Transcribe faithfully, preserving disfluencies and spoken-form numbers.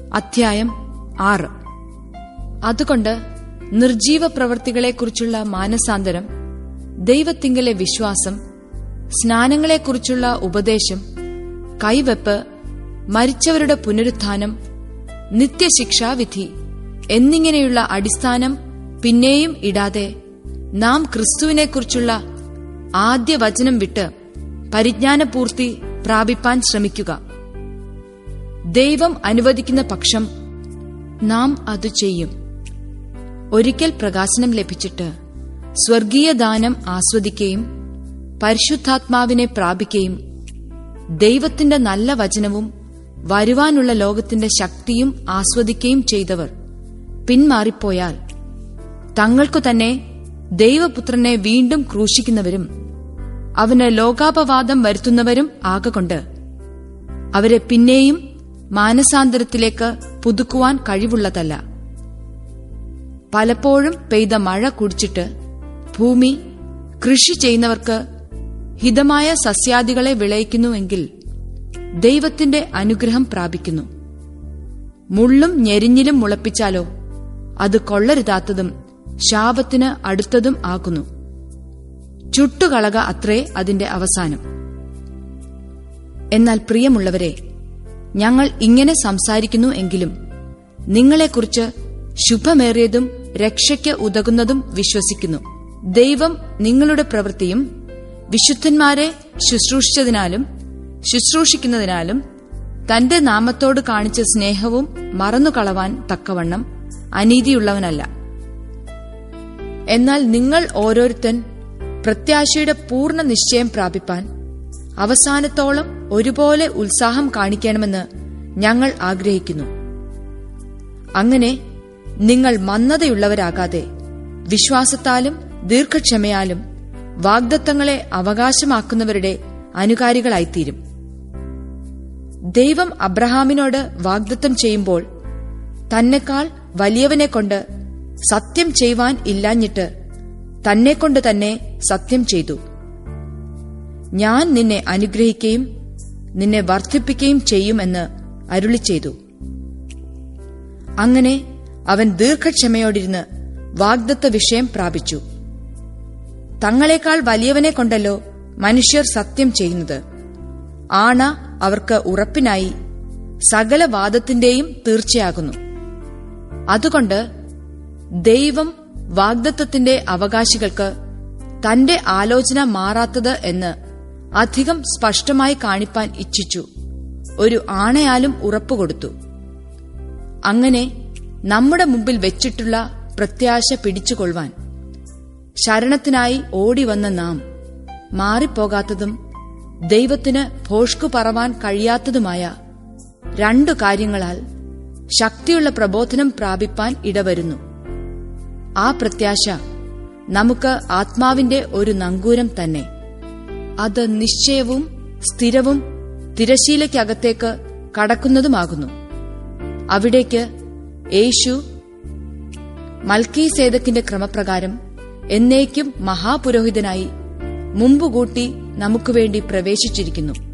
അധ്യായം ആറ്. അതുകൊണ്ട് നിർജീവ പ്രവൃത്തികളെക്കുറിച്ചുള്ള മാനസാന്തരം, ദൈവത്തിങ്കലെ വിശ്വാസം, സ്നാനങ്ങളെക്കുറിച്ചുള്ള ഉപദേശം, കൈവെപ്പ്, മരിച്ചവരുടെ പുനരുത്ഥാനം, നിത്യശിക്ഷാവിധി എന്നിങ്ങനെയുള്ള അടിസ്ഥാനം പിന്നെയും ഇടാതെ നാം ക്രിസ്തുവിനെക്കുറിച്ചുള്ള ആദ്യ വചനം വിട്ട് പരിജ്ഞാനപൂർത്തി പ്രാപിപ്പാൻ ശ്രമിക്കുക. ദൈവം അനുവദിക്കുന്ന പക്ഷം നാം അത് ചെയ്യും. ഒരിക്കൽ പ്രകാശനം ലഭിച്ചിട്ട് സ്വർഗീയ ദാനം ആസ്വദിക്കുകയും പരിശുദ്ധാത്മാവിനെ പ്രാപിക്കുകയും ദൈവത്തിന്റെ നല്ല വചനവും വരുവാനുള്ള ലോകത്തിന്റെ ശക്തിയും ആസ്വദിക്കുകയും ചെയ്തവർ പിന്മാറിപ്പോയാൽ തങ്ങൾക്കു തന്നെ ദൈവപുത്രനെ വീണ്ടും ക്രൂശിക്കുന്നവരും അവന് ലോകാപവാദം വരുത്തുന്നവരും ആകൊണ്ട് അവരെ പിന്നെയും മാനസാന്തരത്തിലേക്ക് പുതുക്കുവാൻ കഴിവുള്ളതല്ല. പലപ്പോഴും പെയ്ത മഴ കുടിച്ചിട്ട് ഭൂമി കൃഷി ചെയ്യുന്നവർക്ക് ഹിതമായ സസ്യാദികളെ വിളയിക്കുന്നുവെങ്കിൽ ദൈവത്തിന്റെ അനുഗ്രഹം പ്രാപിക്കുന്നു. മുള്ളും ഞെരിഞ്ഞിലും മുളപ്പിച്ചാലോ അത് കൊള്ളരുതാത്തതും ശാപത്തിന് അടുത്തതും ആകുന്നു. ചുട്ടുകളക അത്രേ അതിന്റെ അവസാനം. എന്നാൽ പ്രിയമുള്ളവരെ, ഞങ്ങൾ ഇങ്ങനെ സംസാരിക്കുന്നു എങ്കിലും നിങ്ങളെക്കുറിച്ച് ശുഭമേറിയതും രക്ഷയ്ക്ക് ഉതകുന്നതും വിശ്വസിക്കുന്നു. ദൈവം നിങ്ങളുടെ പ്രവൃത്തിയും വിശുദ്ധന്മാരെ ശുശ്രൂഷിച്ചതിനാലും ശുശ്രൂഷിക്കുന്നതിനാലും തന്റെ നാമത്തോട് കാണിച്ച സ്നേഹവും മറന്നുകളവാൻ തക്കവണ്ണം അനീതിയുള്ളവനല്ല. എന്നാൽ നിങ്ങൾ ഓരോരുത്തൻ പ്രത്യാശയുടെ പൂർണ്ണ നിശ്ചയം പ്രാപിപ്പാൻ അവസാനത്തോളം ഒരുപോലെ ഉത്സാഹം കാണിക്കണമെന്ന് ഞങ്ങൾ ആഗ്രഹിക്കുന്നു. അങ്ങനെ നിങ്ങൾ മന്ദതയുള്ളവരാകാതെ വിശ്വാസത്താലും ദീർഘക്ഷമയാലും വാഗ്ദത്തങ്ങളെ അവകാശമാക്കുന്നവരുടെ അനുകാരികളായിത്തീരും. ദൈവം അബ്രഹാമിനോട് വാഗ്ദത്തം ചെയ്യുമ്പോൾ തന്നെക്കാൾ വലിയവനെക്കൊണ്ട് സത്യം ചെയ്യുവാൻ ഇല്ലാഞ്ഞിട്ട് തന്നെക്കൊണ്ട് തന്നെ സത്യം ചെയ്തു. ഞാൻ നിന്നെ അനുഗ്രഹിക്കുകയും നിന്നെ വർദ്ധിപ്പിക്കുകയും ചെയ്യുമെന്ന് അരുളിച്ചെയ്തു. അങ്ങനെ അവൻ ദീർഘക്ഷമയോടിരുന്ന് വാഗ്ദത്ത വിഷയം പ്രാപിച്ചു. തങ്ങളെക്കാൾ വലിയവനെ കൊണ്ടല്ലോ മനുഷ്യർ സത്യം ചെയ്യുന്നത്. ആണ അവർക്ക് ഉറപ്പിനായി സകല വാദത്തിന്റെയും തീർച്ചയാകുന്നു. അതുകൊണ്ട് ദൈവം വാഗ്ദത്തത്തിന്റെ അവകാശികൾക്ക് തന്റെ ആലോചന മാറാത്തത് എന്ന് അധികം സ്പഷ്ടമായി കാണിപ്പാൻ ഇച്ഛിച്ചു ഒരു ആണയാലും ഉറപ്പുകൊടുത്തു. അങ്ങനെ നമ്മുടെ മുമ്പിൽ വെച്ചിട്ടുള്ള പ്രത്യാശ പിടിച്ചുകൊള്ളുവാൻ ശരണത്തിനായി ഓടിവന്ന നാം മാറിപ്പോകാത്തതും ദൈവത്തിന് ഭോഷ്കു പറവാൻ കഴിയാത്തതുമായ രണ്ടു കാര്യങ്ങളാൽ ശക്തിയുള്ള പ്രബോധനം പ്രാപിപ്പാൻ ഇടവരുന്നു. ആ പ്രത്യാശ നമുക്ക് ആത്മാവിന്റെ ഒരു നങ്കൂരം തന്നെ. അത് നിശ്ചയവും സ്ഥിരവും തിരശീലയ്ക്കകത്തേക്ക് കടക്കുന്നതുമാകുന്നു. അവിടേക്ക് യേശു മൽക്കീസേദക്കിന്റെ ക്രമപ്രകാരം എന്നേക്കും മഹാപുരോഹിതനായി മുമ്പുകൂട്ടി നമുക്കുവേണ്ടി പ്രവേശിച്ചിരിക്കുന്നു.